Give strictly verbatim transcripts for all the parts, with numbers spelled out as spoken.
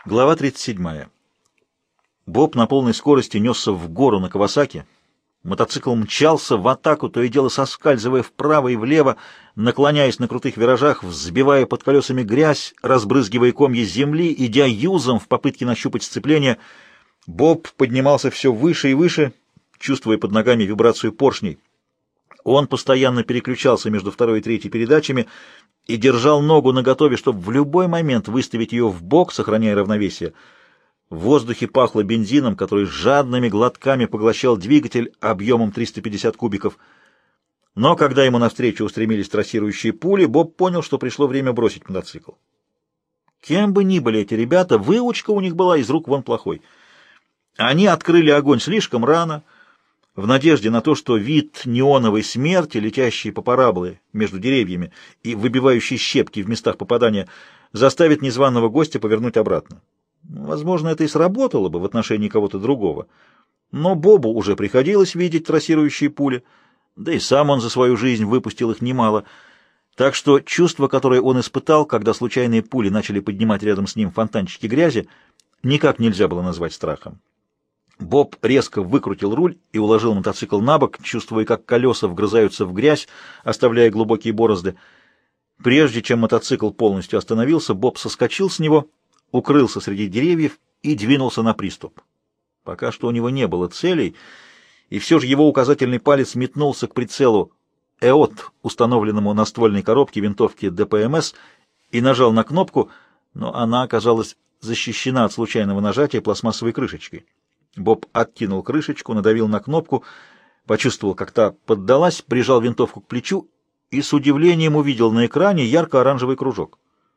Глава тридцать седьмая. Боб на полной скорости несся в гору на Кавасаки. Мотоцикл мчался в атаку, то и дело соскальзывая вправо и влево, наклоняясь на крутых виражах, взбивая под колесами грязь, разбрызгивая комья земли, идя юзом в попытке нащупать сцепление. Боб поднимался все выше и выше, чувствуя под ногами вибрацию поршней. Он постоянно переключался между второй и третьей передачами и держал ногу наготове, чтобы в любой момент выставить ее в бок, сохраняя равновесие. В воздухе пахло бензином, который жадными глотками поглощал двигатель объемом триста пятьдесят кубиков. Но когда ему навстречу устремились трассирующие пули, Боб понял, что пришло время бросить мотоцикл. Кем бы ни были эти ребята, выучка у них была из рук вон плохой. Они открыли огонь слишком рано, в надежде на то, что вид неоновой смерти, летящей по параболе между деревьями и выбивающей щепки в местах попадания, заставит незваного гостя повернуть обратно. Возможно, это и сработало бы в отношении кого-то другого. Но Бобу уже приходилось видеть трассирующие пули, да и сам он за свою жизнь выпустил их немало. Так что чувство, которое он испытал, когда случайные пули начали поднимать рядом с ним фонтанчики грязи, никак нельзя было назвать страхом. Боб резко выкрутил руль и уложил мотоцикл на бок, чувствуя, как колеса вгрызаются в грязь, оставляя глубокие борозды. Прежде чем мотоцикл полностью остановился, Боб соскочил с него, укрылся среди деревьев и двинулся на приступ. Пока что у него не было целей, и все же его указательный палец метнулся к прицелу ЭОТ, установленному на ствольной коробке винтовки ДПМС, и нажал на кнопку, но она оказалась защищена от случайного нажатия пластмассовой крышечкой. Боб откинул крышечку, надавил на кнопку, почувствовал, как та поддалась, прижал винтовку к плечу и с удивлением увидел на экране ярко-оранжевый кружок.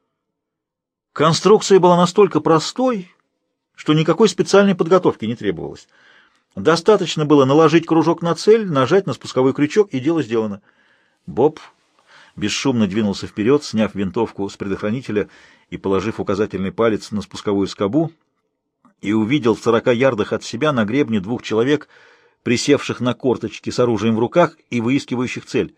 Конструкция была настолько простой, что никакой специальной подготовки не требовалось. Достаточно было наложить кружок на цель, нажать на спусковой крючок, и дело сделано. Боб бесшумно двинулся вперед, сняв винтовку с предохранителя и положив указательный палец на спусковую скобу, и увидел в сорока ярдах от себя на гребне двух человек, присевших на корточки с оружием в руках и выискивающих цель.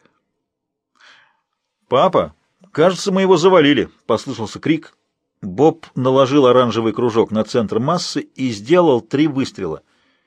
«Папа, кажется, мы его завалили», — послышался крик. Боб наложил оранжевый кружок на центр массы и сделал три выстрела.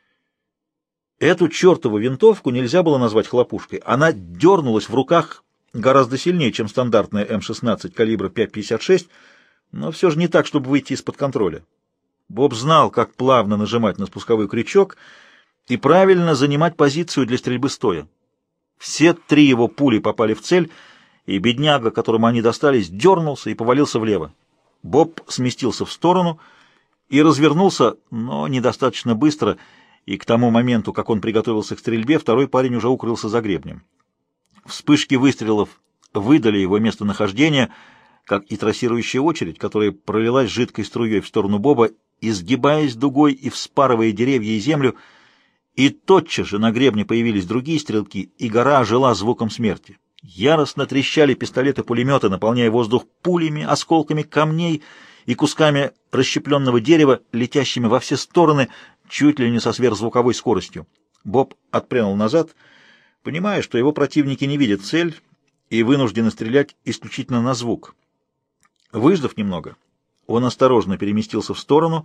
Эту чертову винтовку нельзя было назвать хлопушкой. Она дернулась в руках гораздо сильнее, чем стандартная эм шестнадцать калибра пять пятьдесят шесть, но все же не так, чтобы выйти из-под контроля. Боб знал, как плавно нажимать на спусковой крючок и правильно занимать позицию для стрельбы стоя. Все три его пули попали в цель, и бедняга, которому они достались, дернулся и повалился влево. Боб сместился в сторону и развернулся, но недостаточно быстро, и к тому моменту, как он приготовился к стрельбе, второй парень уже укрылся за гребнем. Вспышки выстрелов выдали его местонахождение, как и трассирующая очередь, которая пролилась жидкой струей в сторону Боба, изгибаясь дугой и вспарывая деревья и землю, и тотчас же на гребне появились другие стрелки, и гора ожила звуком смерти. Яростно трещали пистолеты-пулеметы, наполняя воздух пулями, осколками камней и кусками расщепленного дерева, летящими во все стороны, чуть ли не со сверхзвуковой скоростью. Боб отпрянул назад, понимая, что его противники не видят цель и вынуждены стрелять исключительно на звук. Выждав немного, он осторожно переместился в сторону,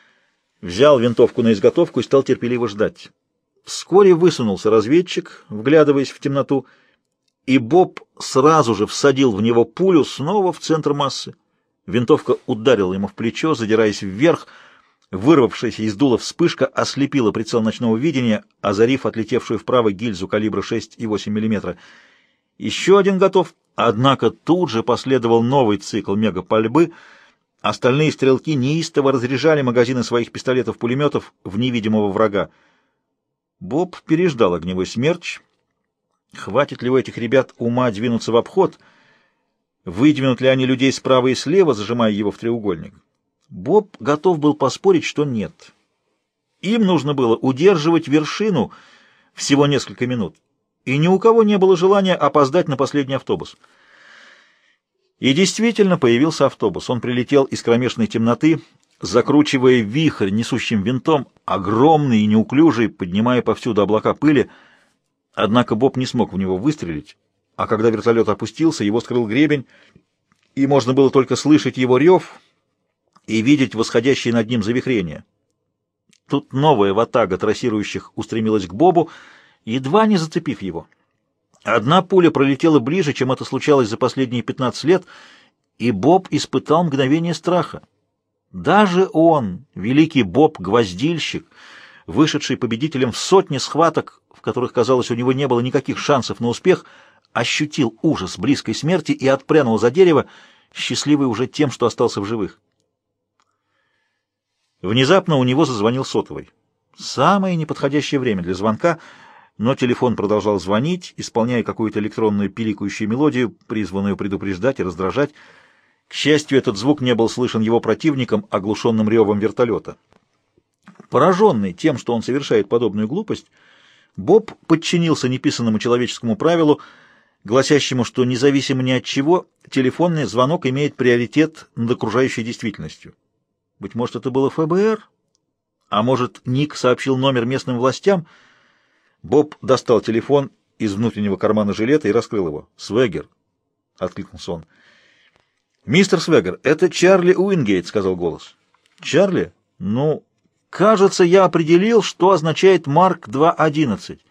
взял винтовку на изготовку и стал терпеливо ждать. Вскоре высунулся разведчик, вглядываясь в темноту, и Боб сразу же всадил в него пулю снова в центр массы. Винтовка ударила ему в плечо, задираясь вверх. Вырвавшаяся из дула вспышка ослепила прицел ночного видения, озарив отлетевшую вправо гильзу калибра шесть и восемь миллиметра. Еще один готов, однако тут же последовал новый цикл мегапальбы. Остальные стрелки неистово разряжали магазины своих пистолетов-пулеметов в невидимого врага. Боб переждал огневой смерч. Хватит ли у этих ребят ума двинуться в обход? Выдвинут ли они людей справа и слева, зажимая его в треугольник? Боб готов был поспорить, что нет. Им нужно было удерживать вершину всего несколько минут, и ни у кого не было желания опоздать на последний автобус. И действительно появился автобус. Он прилетел из кромешной темноты, закручивая вихрь несущим винтом, огромный и неуклюжий, поднимая повсюду облака пыли. Однако Боб не смог в него выстрелить, а когда вертолет опустился, его скрыл гребень, и можно было только слышать его рев и видеть восходящие над ним завихрения. Тут новая ватага трассирующих устремилась к Бобу, едва не зацепив его. Одна пуля пролетела ближе, чем это случалось за последние пятнадцать лет, и Боб испытал мгновение страха. Даже он, великий Боб-гвоздильщик, вышедший победителем в сотни схваток, в которых, казалось, у него не было никаких шансов на успех, ощутил ужас близкой смерти и отпрянул за дерево, счастливый уже тем, что остался в живых. Внезапно у него зазвонил сотовый. Самое неподходящее время для звонка, но телефон продолжал звонить, исполняя какую-то электронную пиликающую мелодию, призванную предупреждать и раздражать. К счастью, этот звук не был слышен его противником, оглушенным ревом вертолета. Пораженный тем, что он совершает подобную глупость, Боб подчинился неписанному человеческому правилу, гласящему, что независимо ни от чего, телефонный звонок имеет приоритет над окружающей действительностью. Быть может, это было эф бэ эр? А может, Ник сообщил номер местным властям? Боб достал телефон из внутреннего кармана жилета и раскрыл его. «Свегер», — откликнулся он. «Мистер Свегер, это Чарли Уингейт», — сказал голос. «Чарли? Ну, кажется, я определил, что означает Марк два одиннадцать.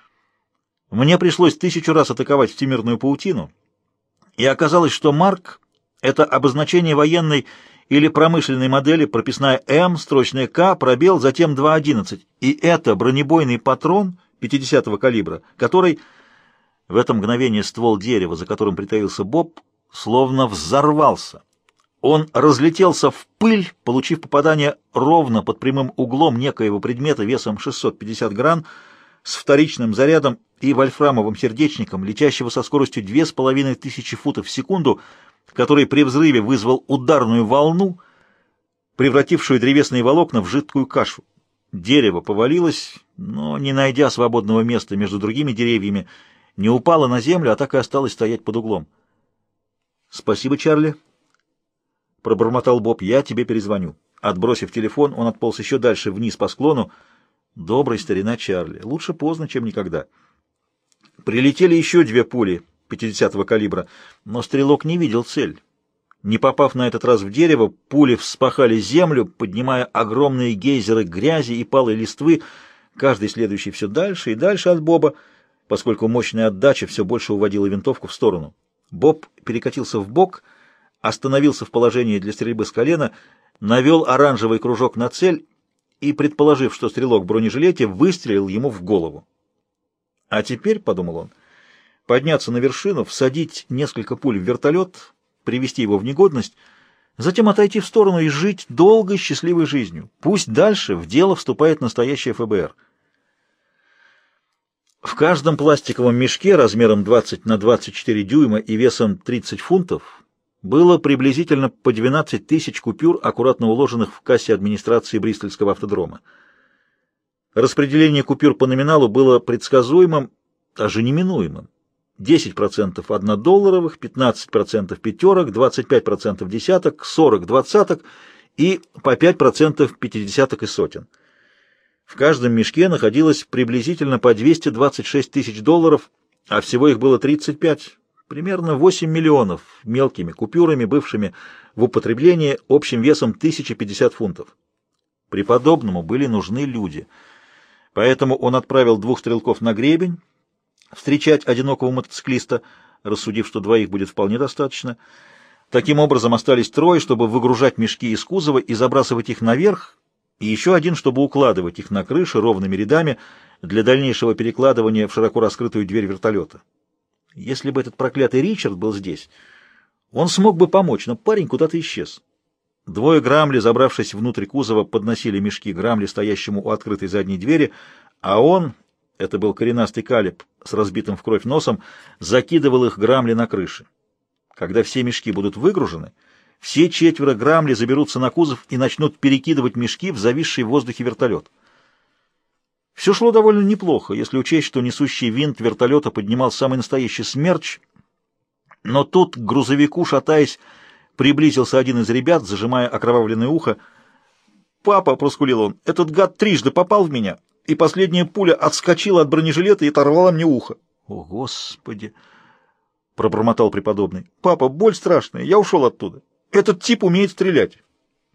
Мне пришлось тысячу раз атаковать всемирную паутину, и оказалось, что Марк — это обозначение военной или промышленной модели, прописная М, строчная К, пробел, затем два одиннадцать. И это бронебойный патрон пятидесятого калибра, который... В это мгновение ствол дерева, за которым притаился Боб, словно взорвался. Он разлетелся в пыль, получив попадание ровно под прямым углом некоего предмета весом шестьсот пятьдесят грамм с вторичным зарядом и вольфрамовым сердечником, летящего со скоростью две с половиной тысячи футов в секунду, который при взрыве вызвал ударную волну, превратившую древесные волокна в жидкую кашу. Дерево повалилось, но, не найдя свободного места между другими деревьями, не упало на землю, а так и осталось стоять под углом. «Спасибо, Чарли», — пробормотал Боб, — «я тебе перезвоню». Отбросив телефон, он отполз еще дальше вниз по склону. Добрый старина Чарли. Лучше поздно, чем никогда. Прилетели еще две пули пятидесятого калибра, но стрелок не видел цель. Не попав на этот раз в дерево, пули вспахали землю, поднимая огромные гейзеры грязи и палой листвы, каждый следующий все дальше и дальше от Боба, поскольку мощная отдача все больше уводила винтовку в сторону. Боб перекатился в бок, остановился в положении для стрельбы с колена, навел оранжевый кружок на цель и, предположив, что стрелок в бронежилете, выстрелил ему в голову. А теперь, — подумал он, — подняться на вершину, всадить несколько пуль в вертолет, привести его в негодность, затем отойти в сторону и жить долгой счастливой жизнью. Пусть дальше в дело вступает настоящее эф бэ эр. В каждом пластиковом мешке размером двадцать на двадцать четыре дюйма и весом тридцать фунтов было приблизительно по двенадцать тысяч купюр, аккуратно уложенных в кассе администрации Бристольского автодрома. Распределение купюр по номиналу было предсказуемым, даже неминуемым. десять процентов однодолларовых, пятнадцать процентов пятерок, двадцать пять процентов десяток, сорок двадцаток и по пять процентов пятидесяток и сотен. В каждом мешке находилось приблизительно по двести двадцать шесть тысяч долларов, а всего их было тридцать пять, примерно восемь миллионов мелкими купюрами, бывшими в употреблении общим весом тысяча пятьдесят фунтов. Преподобному были нужны люди, поэтому он отправил двух стрелков на гребень встречать одинокого мотоциклиста, рассудив, что двоих будет вполне достаточно. Таким образом остались трое, чтобы выгружать мешки из кузова и забрасывать их наверх, и еще один, чтобы укладывать их на крыше ровными рядами для дальнейшего перекладывания в широко раскрытую дверь вертолета. Если бы этот проклятый Ричард был здесь, он смог бы помочь, но парень куда-то исчез. Двое Грамли, забравшись внутрь кузова, подносили мешки Грамли, стоящему у открытой задней двери, а он, это был коренастый Калеб с разбитым в кровь носом, закидывал их Грамли на крыше. Когда все мешки будут выгружены, все четверо Грамли заберутся на кузов и начнут перекидывать мешки в зависший в воздухе вертолет. Все шло довольно неплохо, если учесть, что несущий винт вертолета поднимал самый настоящий смерч, но тут к грузовику, шатаясь, приблизился один из ребят, зажимая окровавленное ухо. «Папа», — проскулил он, — «этот гад трижды попал в меня, и последняя пуля отскочила от бронежилета и оторвала мне ухо». «О, Господи!» — пробормотал преподобный. «Папа, боль страшная, я ушел оттуда. Этот тип умеет стрелять».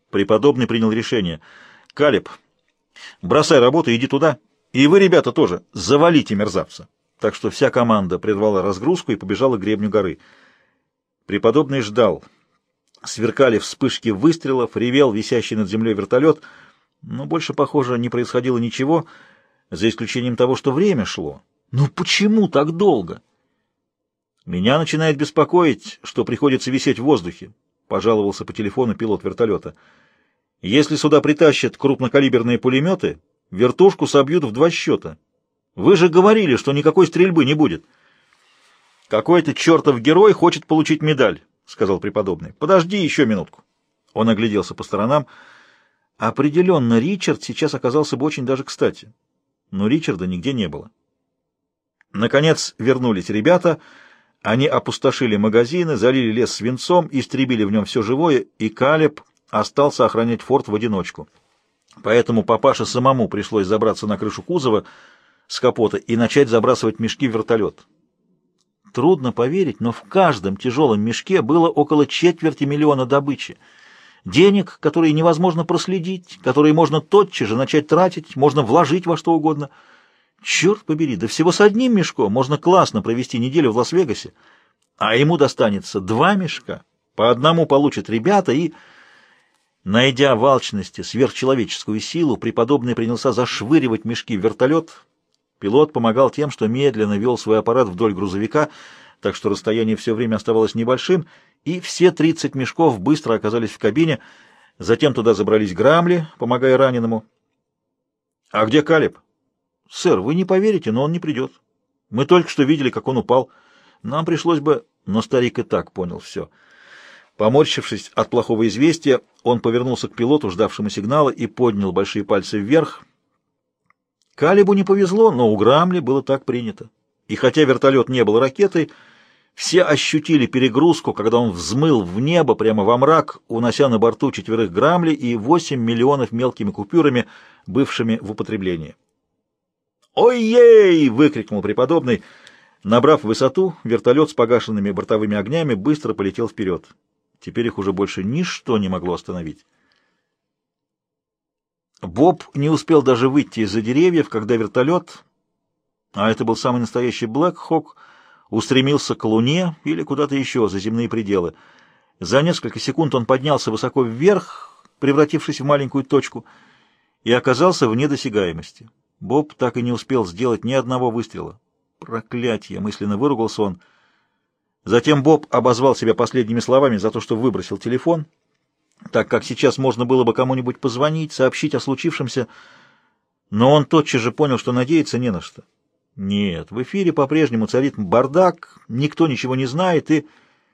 Преподобный принял решение. «Калеб, бросай работу, иди туда. И вы, ребята, тоже. Завалите мерзавца». Так что вся команда прервала разгрузку и побежала к гребню горы. Преподобный ждал. Сверкали вспышки выстрелов, ревел висящий над землей вертолет, но больше, похоже, не происходило ничего, за исключением того, что время шло. Ну почему так долго? «Меня начинает беспокоить, что приходится висеть в воздухе», — пожаловался по телефону пилот вертолета. «Если сюда притащат крупнокалиберные пулеметы, вертушку собьют в два счета. Вы же говорили, что никакой стрельбы не будет». «Какой-то чертов герой хочет получить медаль», — сказал преподобный. «Подожди еще минутку». Он огляделся по сторонам. Определенно, Ричард сейчас оказался бы очень даже кстати. Но Ричарда нигде не было. Наконец вернулись ребята. Они опустошили магазины, залили лес свинцом, истребили в нем все живое, и Калеб остался охранять форт в одиночку. Поэтому папаше самому пришлось забраться на крышу кузова с капота и начать забрасывать мешки в вертолет. Трудно поверить, но в каждом тяжелом мешке было около четверти миллиона добычи. Денег, которые невозможно проследить, которые можно тотчас же начать тратить, можно вложить во что угодно. Черт побери, да всего с одним мешком можно классно провести неделю в Лас-Вегасе, а ему достанется два мешка, по одному получат ребята и... Найдя в алчности сверхчеловеческую силу, преподобный принялся зашвыривать мешки в вертолет. Пилот помогал тем, что медленно вел свой аппарат вдоль грузовика, так что расстояние все время оставалось небольшим, и все тридцать мешков быстро оказались в кабине. Затем туда забрались Грамли, помогая раненому. «А где Калеб?» «Сэр, вы не поверите, но он не придет. Мы только что видели, как он упал. Нам пришлось бы...» Но старик и так понял все. Поморщившись от плохого известия, он повернулся к пилоту, ждавшему сигнала, и поднял большие пальцы вверх. Калебу не повезло, но у Грамли было так принято. И хотя вертолет не был ракетой, все ощутили перегрузку, когда он взмыл в небо прямо во мрак, унося на борту четверых Грамли и восемь миллионов мелкими купюрами, бывшими в употреблении. «Ой-ей!» — выкрикнул преподобный. Набрав высоту, вертолет с погашенными бортовыми огнями быстро полетел вперед. Теперь их уже больше ничто не могло остановить. Боб не успел даже выйти из-за деревьев, когда вертолет, а это был самый настоящий Блэк Хок, устремился к Луне или куда-то еще за земные пределы. За несколько секунд он поднялся высоко вверх, превратившись в маленькую точку, и оказался вне досягаемости. Боб так и не успел сделать ни одного выстрела. «Проклятье!» — мысленно выругался он. Затем Боб обозвал себя последними словами за то, что выбросил телефон, так как сейчас можно было бы кому-нибудь позвонить, сообщить о случившемся, но он тотчас же понял, что надеяться не на что. Нет, в эфире по-прежнему царит бардак, никто ничего не знает, и...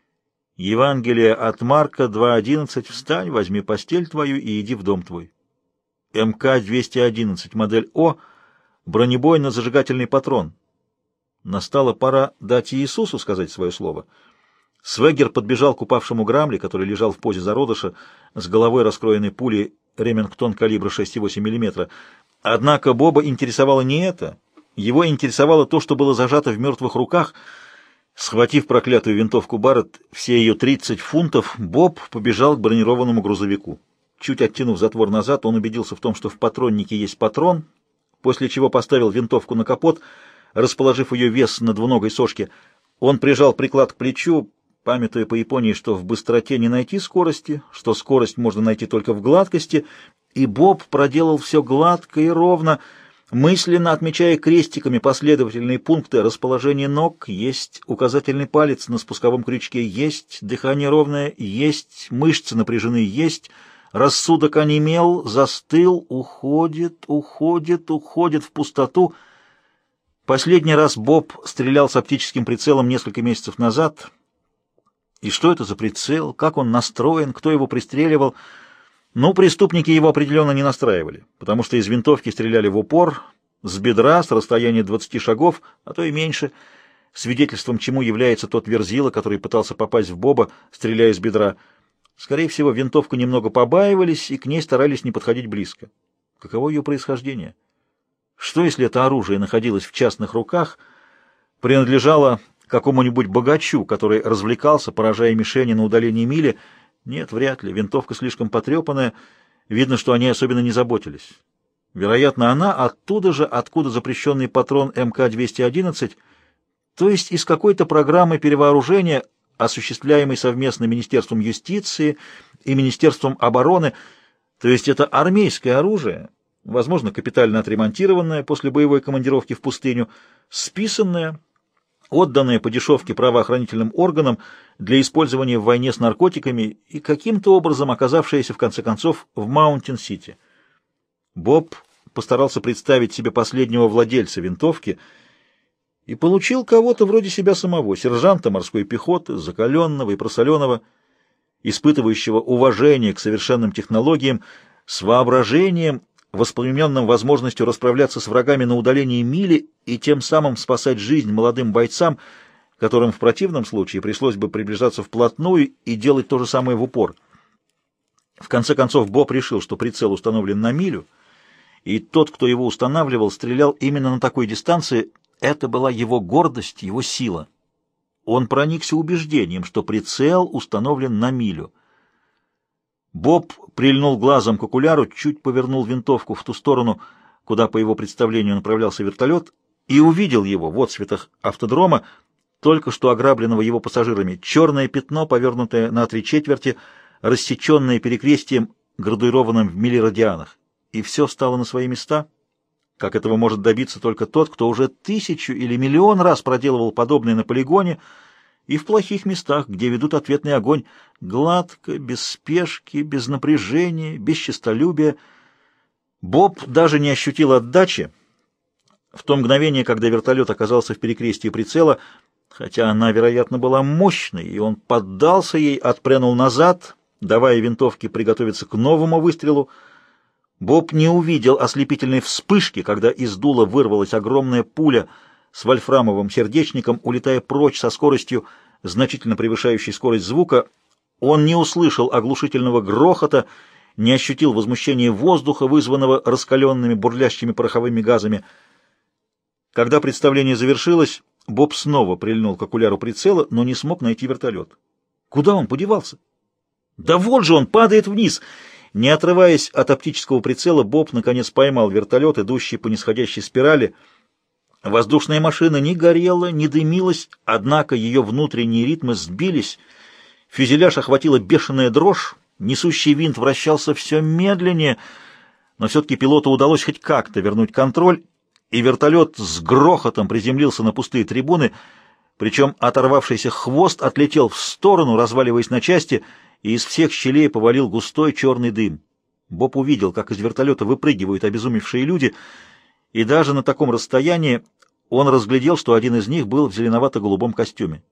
Евангелие от Марка два одиннадцать. «Встань, возьми постель твою и иди в дом твой». эм ка двести одиннадцать, модель О, бронебойно-зажигательный патрон. Настала пора дать Иисусу сказать свое слово. Свегер подбежал к упавшему Грамли, который лежал в позе зародыша, с головой раскроенной пулей Ремингтон калибра шесть и восемь миллиметра. Однако Боба интересовало не это. Его интересовало то, что было зажато в мертвых руках. Схватив проклятую винтовку Барретт, все ее тридцать фунтов, Боб побежал к бронированному грузовику. Чуть оттянув затвор назад, он убедился в том, что в патроннике есть патрон, после чего поставил винтовку на капот. Расположив ее вес на двуногой сошке, он прижал приклад к плечу, памятуя по Японии, что в быстроте не найти скорости, что скорость можно найти только в гладкости, и Боб проделал все гладко и ровно, мысленно отмечая крестиками последовательные пункты: расположение ног, есть указательный палец на спусковом крючке, есть дыхание ровное, есть мышцы напряжены, есть рассудок онемел, застыл, уходит, уходит, уходит в пустоту. Последний раз Боб стрелял с оптическим прицелом несколько месяцев назад. И что это за прицел? Как он настроен? Кто его пристреливал? Ну, преступники его определенно не настраивали, потому что из винтовки стреляли в упор, с бедра, с расстояния двадцати шагов, а то и меньше, свидетельством чему является тот верзила, который пытался попасть в Боба, стреляя с бедра. Скорее всего, винтовку немного побаивались и к ней старались не подходить близко. Каково ее происхождение? Что, если это оружие находилось в частных руках, принадлежало какому-нибудь богачу, который развлекался, поражая мишени на удалении мили, Нет, вряд ли. Винтовка слишком потрепанная. Видно, что они особенно не заботились. Вероятно, она оттуда же, откуда запрещенный патрон эм ка двести одиннадцать, то есть из какой-то программы перевооружения, осуществляемой совместно Министерством юстиции и Министерством обороны, то есть это армейское оружие, возможно, капитально отремонтированное после боевой командировки в пустыню, списанное, отданное по дешевке правоохранительным органам для использования в войне с наркотиками и каким-то образом оказавшееся, в конце концов, в Маунтин-Сити. Боб постарался представить себе последнего владельца винтовки и получил кого-то вроде себя самого, сержанта морской пехоты, закаленного и просоленного, испытывающего уважение к совершенным технологиям, с воображением, воспламененным возможностью расправляться с врагами на удалении мили и тем самым спасать жизнь молодым бойцам, которым в противном случае пришлось бы приближаться вплотную и делать то же самое в упор. В конце концов, Боб решил, что прицел установлен на милю, и тот, кто его устанавливал, стрелял именно на такой дистанции. Это была его гордость, его сила. Он проникся убеждением, что прицел установлен на милю. Боб прильнул глазом к окуляру, чуть повернул винтовку в ту сторону, куда, по его представлению, направлялся вертолет, и увидел его в отсветах автодрома, только что ограбленного его пассажирами, черное пятно, повернутое на три четверти, рассеченное перекрестием, градуированным в миллирадианах. И все стало на свои места, как этого может добиться только тот, кто уже тысячу или миллион раз проделывал подобное на полигоне и в плохих местах, где ведут ответный огонь, гладко, без спешки, без напряжения, без честолюбия. Боб даже не ощутил отдачи в то мгновение, когда вертолет оказался в перекрестии прицела, хотя она, вероятно, была мощной, и он поддался ей, отпрянул назад, давая винтовке приготовиться к новому выстрелу. Боб не увидел ослепительной вспышки, когда из дула вырвалась огромная пуля с вольфрамовым сердечником, улетая прочь со скоростью, значительно превышающей скорость звука. Он не услышал оглушительного грохота, не ощутил возмущения воздуха, вызванного раскаленными бурлящими пороховыми газами. Когда представление завершилось, Боб снова прильнул к окуляру прицела, но не смог найти вертолет. Куда он подевался? Да вот же он падает вниз! Не отрываясь от оптического прицела, Боб наконец поймал вертолет, идущий по нисходящей спирали. Воздушная машина не горела, не дымилась, однако ее внутренние ритмы сбились. Фюзеляж охватила бешеная дрожь, несущий винт вращался все медленнее, но все-таки пилоту удалось хоть как-то вернуть контроль, и вертолет с грохотом приземлился на пустые трибуны, причем оторвавшийся хвост отлетел в сторону, разваливаясь на части, и из всех щелей повалил густой черный дым. Боб увидел, как из вертолета выпрыгивают обезумевшие люди, и даже на таком расстоянии он разглядел, что один из них был в зеленовато-голубом костюме.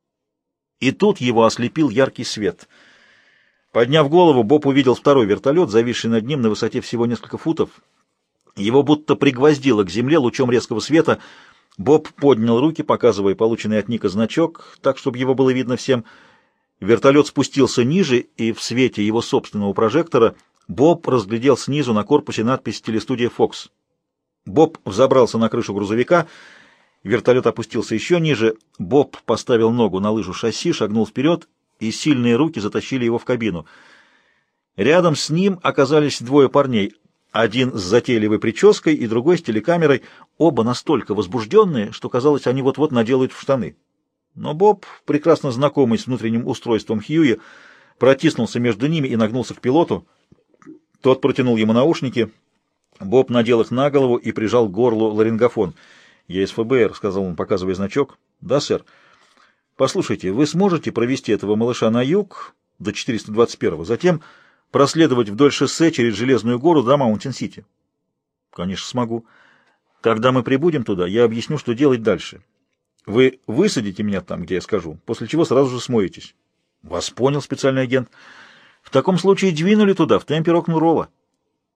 И тут его ослепил яркий свет. Подняв голову, Боб увидел второй вертолет, зависший над ним на высоте всего несколько футов. Его будто пригвоздило к земле лучом резкого света. Боб поднял руки, показывая полученный от Ника значок, так, чтобы его было видно всем. Вертолет спустился ниже, и в свете его собственного прожектора Боб разглядел снизу на корпусе надпись «Телестудия Фокс». Боб взобрался на крышу грузовика, вертолет опустился еще ниже, Боб поставил ногу на лыжу шасси, шагнул вперед, и сильные руки затащили его в кабину. Рядом с ним оказались двое парней, один с затейливой прической и другой с телекамерой, оба настолько возбужденные, что, казалось, они вот-вот наделают в штаны. Но Боб, прекрасно знакомый с внутренним устройством Хьюи, протиснулся между ними и нагнулся к пилоту. Тот протянул ему наушники. Боб надел их на голову и прижал к горлу ларингофон. «Я из эф бэ эр», — сказал он, показывая значок. «Да, сэр. Послушайте, вы сможете провести этого малыша на юг до четыреста двадцать первого, затем проследовать вдоль шоссе через Железную гору до Маунтин-Сити?» «Конечно, смогу. Когда мы прибудем туда, я объясню, что делать дальше. Вы высадите меня там, где я скажу, после чего сразу же смоетесь». «Вас понял, специальный агент. В таком случае двинули туда, в темпе рок-н-ролла».